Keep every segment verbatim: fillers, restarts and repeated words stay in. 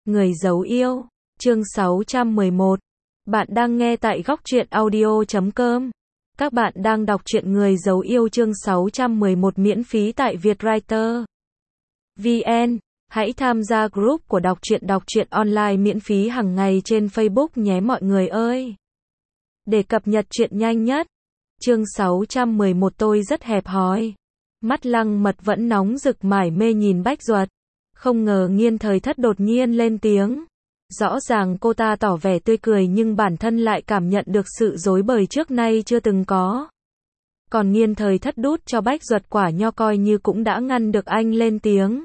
Người giấu yêu, chương sáu trăm mười một. Bạn đang nghe tại góc truyện audio chấm com. Các bạn đang đọc truyện Người giấu yêu chương sáu trăm mười một miễn phí tại Vietwriter vê en. Hãy tham gia group của đọc truyện đọc truyện online miễn phí hàng ngày trên Facebook nhé mọi người ơi. Để cập nhật truyện nhanh nhất. Chương sáu trăm mười một tôi rất hẹp hòi. Mắt Lăng Mật vẫn nóng rực mải mê nhìn Bách Duật. Không ngờ Nghiên Thời Thất đột nhiên lên tiếng. Rõ ràng cô ta tỏ vẻ tươi cười nhưng bản thân lại cảm nhận được sự rối bời trước nay chưa từng có. Còn Nghiên Thời Thất đút cho Bách Duật quả nho coi như cũng đã ngăn được anh lên tiếng.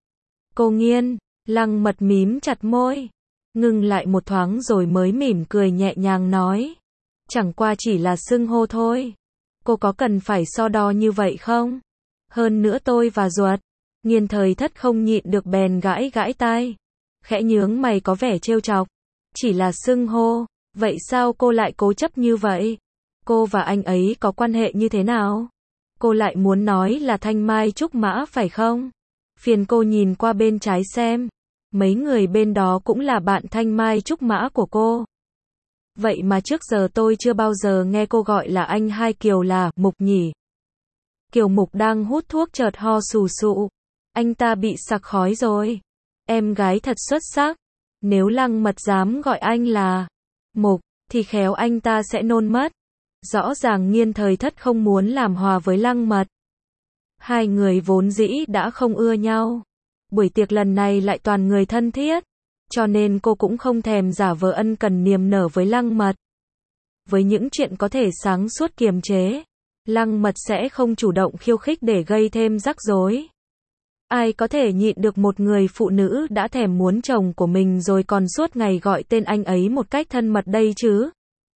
Cô Nghiên, Lăng Mật mím chặt môi. Ngừng lại một thoáng rồi mới mỉm cười nhẹ nhàng nói. Chẳng qua chỉ là xưng hô thôi. Cô có cần phải so đo như vậy không? Hơn nữa tôi và Duật. Nghiên Thời Thất không nhịn được bèn gãi gãi tai. Khẽ nhướng mày có vẻ trêu chọc. Chỉ là xưng hô, vậy sao cô lại cố chấp như vậy? Cô và anh ấy có quan hệ như thế nào? Cô lại muốn nói là Thanh Mai Trúc Mã phải không? Phiền cô nhìn qua bên trái xem. Mấy người bên đó cũng là bạn Thanh Mai Trúc Mã của cô. Vậy mà trước giờ tôi chưa bao giờ nghe cô gọi là anh hai Kiều là Mục nhỉ? Kiều Mục đang hút thuốc chợt ho sù sụ. Anh ta bị sặc khói rồi. Em gái thật xuất sắc. Nếu Lăng Mật dám gọi anh là Mục, thì khéo anh ta sẽ nôn mất. Rõ ràng Nghiên Thời Thất không muốn làm hòa với Lăng Mật. Hai người vốn dĩ đã không ưa nhau. Buổi tiệc lần này lại toàn người thân thiết. Cho nên cô cũng không thèm giả vờ ân cần niềm nở với Lăng Mật. Với những chuyện có thể sáng suốt kiềm chế, Lăng Mật sẽ không chủ động khiêu khích để gây thêm rắc rối. Ai có thể nhịn được một người phụ nữ đã thèm muốn chồng của mình rồi còn suốt ngày gọi tên anh ấy một cách thân mật đây chứ?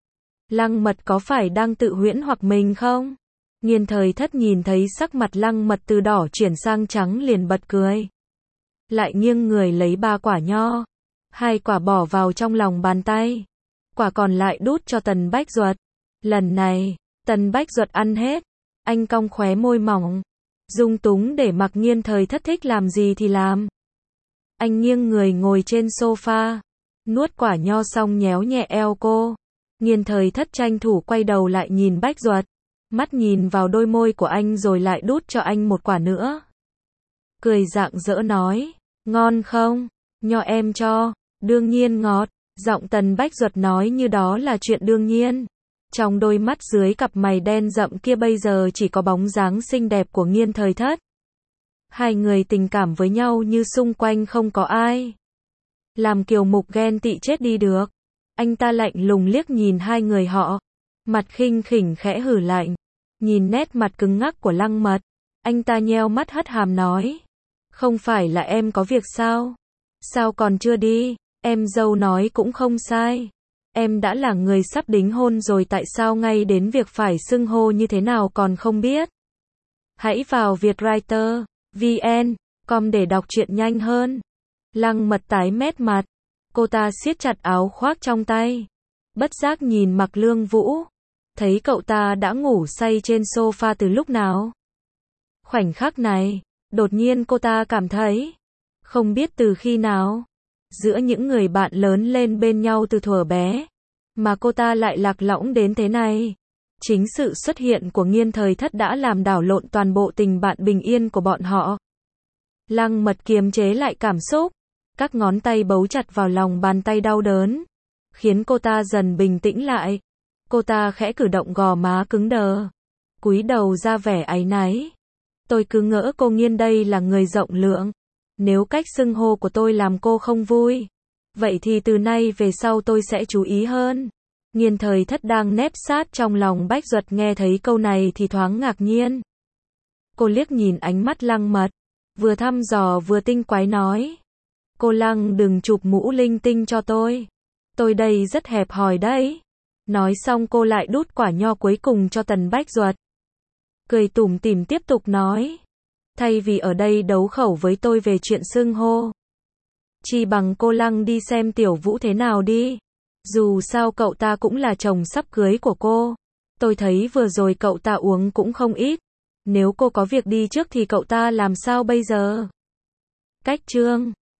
Lăng Mật có phải đang tự huyễn hoặc mình không? Nghiên Thời Thất nhìn thấy sắc mặt Lăng Mật từ đỏ chuyển sang trắng liền bật cười. Lại nghiêng người lấy ba quả nho. Hai quả bỏ vào trong lòng bàn tay. Quả còn lại đút cho Tần Bách Duật. Lần này, Tần Bách Duật ăn hết. Anh cong khóe môi mỏng. Dung túng để mặc Nghiên Thời Thất thích làm gì thì làm. Anh nghiêng người ngồi trên sofa. Nuốt quả nho xong nhéo nhẹ eo cô. Nghiên Thời Thất tranh thủ quay đầu lại nhìn Bách Duật. Mắt nhìn vào đôi môi của anh rồi lại đút cho anh một quả nữa. Cười rạng rỡ nói. Ngon không? Nho em cho. Đương nhiên ngọt. Giọng Tần Bách Duật nói như đó là chuyện đương nhiên. Trong đôi mắt dưới cặp mày đen rậm kia bây giờ chỉ có bóng dáng xinh đẹp của Nghiên Thời Thất. Hai người tình cảm với nhau như xung quanh không có ai. Làm Kiều Mục ghen tị chết đi được. Anh ta lạnh lùng liếc nhìn hai người họ. Mặt khinh khỉnh khẽ hử lạnh. Nhìn nét mặt cứng ngắc của Lăng Mật. Anh ta nheo mắt hất hàm nói. Không phải là em có việc sao? Sao còn chưa đi? Em dâu nói cũng không sai. Em đã là người sắp đính hôn rồi tại sao ngay đến việc phải xưng hô như thế nào còn không biết? Hãy vào Vietwriter vê en com để đọc truyện nhanh hơn. Lăng Mật tái mét mặt. Cô ta siết chặt áo khoác trong tay. Bất giác nhìn Mạc Lương Vũ. Thấy cậu ta đã ngủ say trên sofa từ lúc nào? Khoảnh khắc này, đột nhiên cô ta cảm thấy. Không biết từ khi nào. Giữa những người bạn lớn lên bên nhau từ thuở bé. Mà cô ta lại lạc lõng đến thế này. Chính sự xuất hiện của Nghiên Thời Thất đã làm đảo lộn toàn bộ tình bạn bình yên của bọn họ. Lăng Mật kiềm chế lại cảm xúc. Các ngón tay bấu chặt vào lòng bàn tay đau đớn. Khiến cô ta dần bình tĩnh lại. Cô ta khẽ cử động gò má cứng đờ. Cúi đầu ra vẻ áy náy. Tôi cứ ngỡ cô Nghiên đây là người rộng lượng. Nếu cách xưng hô của tôi làm cô không vui, vậy thì từ nay về sau tôi sẽ chú ý hơn. Nghiên Thời Thất đang nép sát trong lòng Bách Duật nghe thấy câu này thì thoáng ngạc nhiên. Cô liếc nhìn ánh mắt Lăng Mật, vừa thăm dò vừa tinh quái nói. Cô Lăng đừng chụp mũ linh tinh cho tôi. Tôi đây rất hẹp hòi đấy. Nói xong cô lại đút quả nho cuối cùng cho Tần Bách Duật. Cười tủm tỉm tiếp tục nói. Thay vì ở đây đấu khẩu với tôi về chuyện xưng hô, chi bằng cô Lăng đi xem Tiểu Vũ thế nào đi. Dù sao cậu ta cũng là chồng sắp cưới của cô. Tôi thấy vừa rồi cậu ta uống cũng không ít. Nếu cô có việc đi trước thì cậu ta làm sao bây giờ? Cách chương